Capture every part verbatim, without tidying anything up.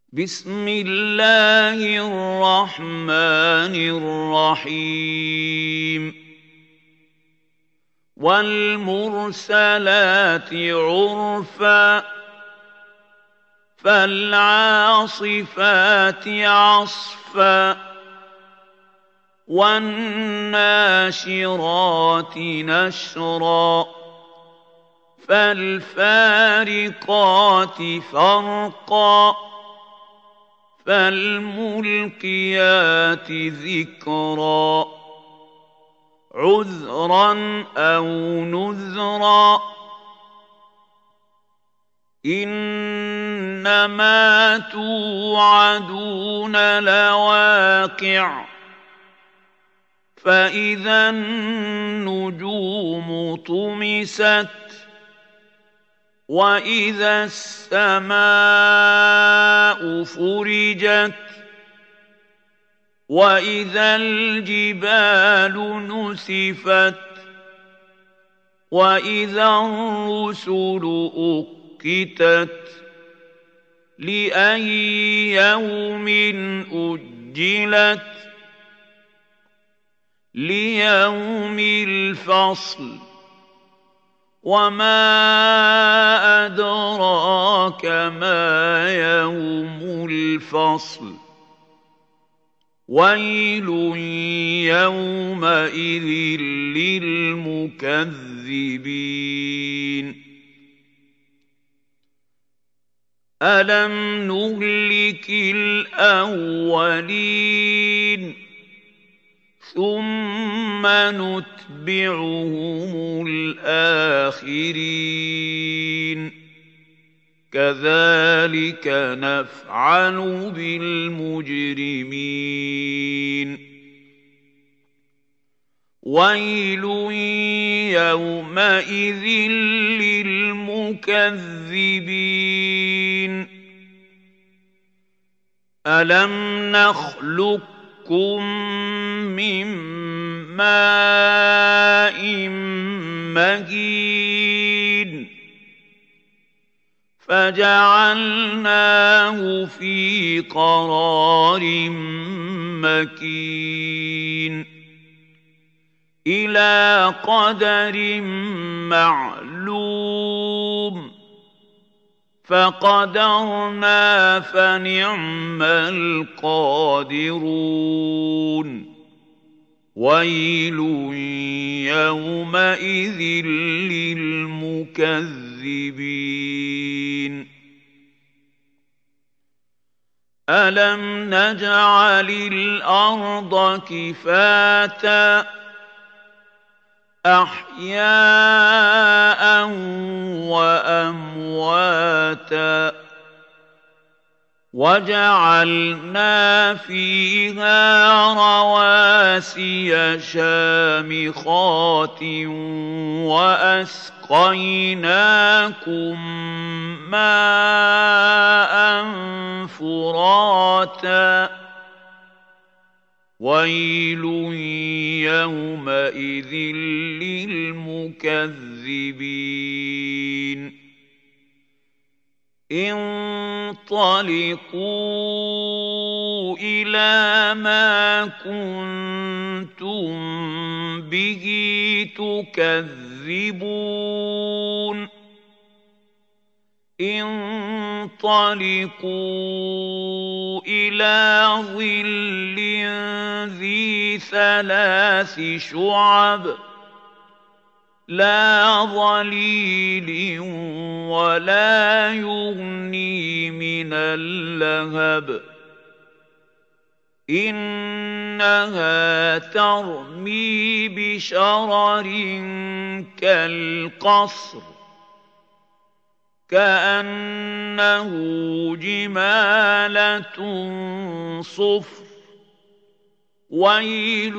بسم الله الرحمن الرحيم والمرسلات عرفا فالعاصفات عصفا والناشرات نشرا فالفارقات فرقا فالملقيات ذكرا عذرا أو نذرا إنما توعدون لواقع فإذا النجوم طمست وإذا السماء فرجت وإذا الجبال نسفت وإذا الرسل أقتت لأي يوم أجلت ليوم الفصل وما أدراك ما يوم الفصل ويل يومئذ للمكذبين ألم نهلك الأولين ثم نتبعهم الآخرين كذلك نفعل بالمجرمين ويل يومئذ للمكذبين ألم نخلقكم من ماء مهين فجعلناه في قرار مكين إلى قدر معلوم فقدرنا فنعم القادرون ويل يومئذ للمكذبين ألم نجعل الأرض كفاتا أحياء وأمواتا وجعلنا فيها رواسي شامخات وأسقيناكم ماء فراتا ويل يومئذ للمكذبين انطلقوا إلى ما كنتم به تكذبون انطلقوا إلى ظل ذي ثلاث شعب لا ظليل ولا يغني من اللهب إنها ترمي بشرر كالقصر كأنه جمالة صفر ويل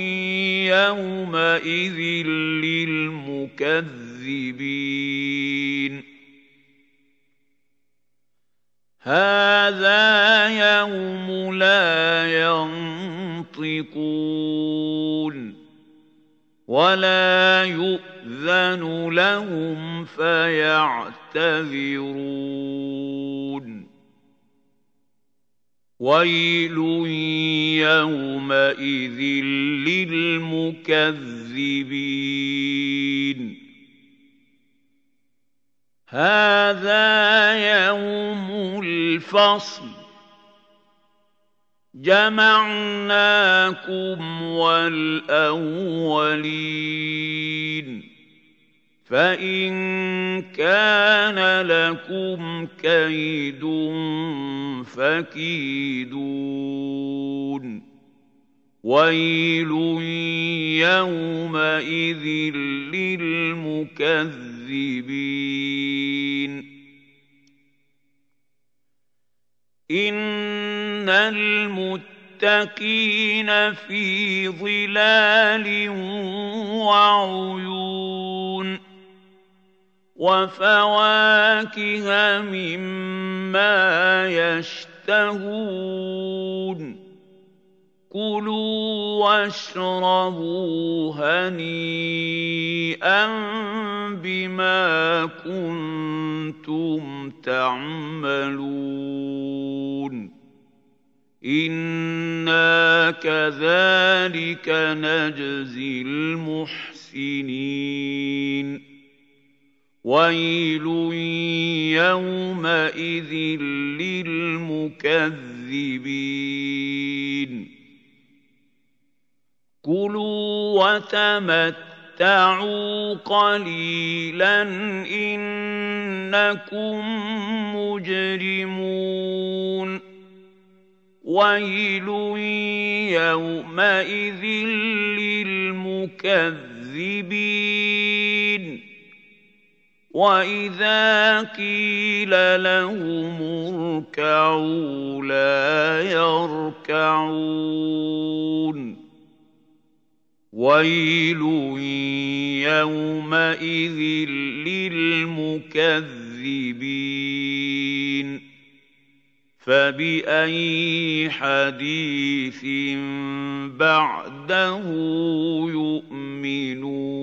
يومئذ للمكذبين هذا يوم لا ينطقون ولا يؤذن لهم فيعتذرون ويل يومئذ للمكذبين هذا يوم الفصل جمعناكم والأولين فإن كان لكم كيد فكيدون ويل يومئذ للمكذبين إن المتقين في ظلال وعيون وفواكه مما يشتهون كلوا واشربوا هنيئا بما كنتم تعملون إنا كذلك نجزي المحسنين ويل يومئذ للمكذبين كلوا وتمتعوا قليلا إنكم مجرمون ويل يومئذ للمكذبين وإذا قيل لهم اركعوا لا يركعون ويل يومئذ للمكذبين فبأي حديث بعده يؤمنون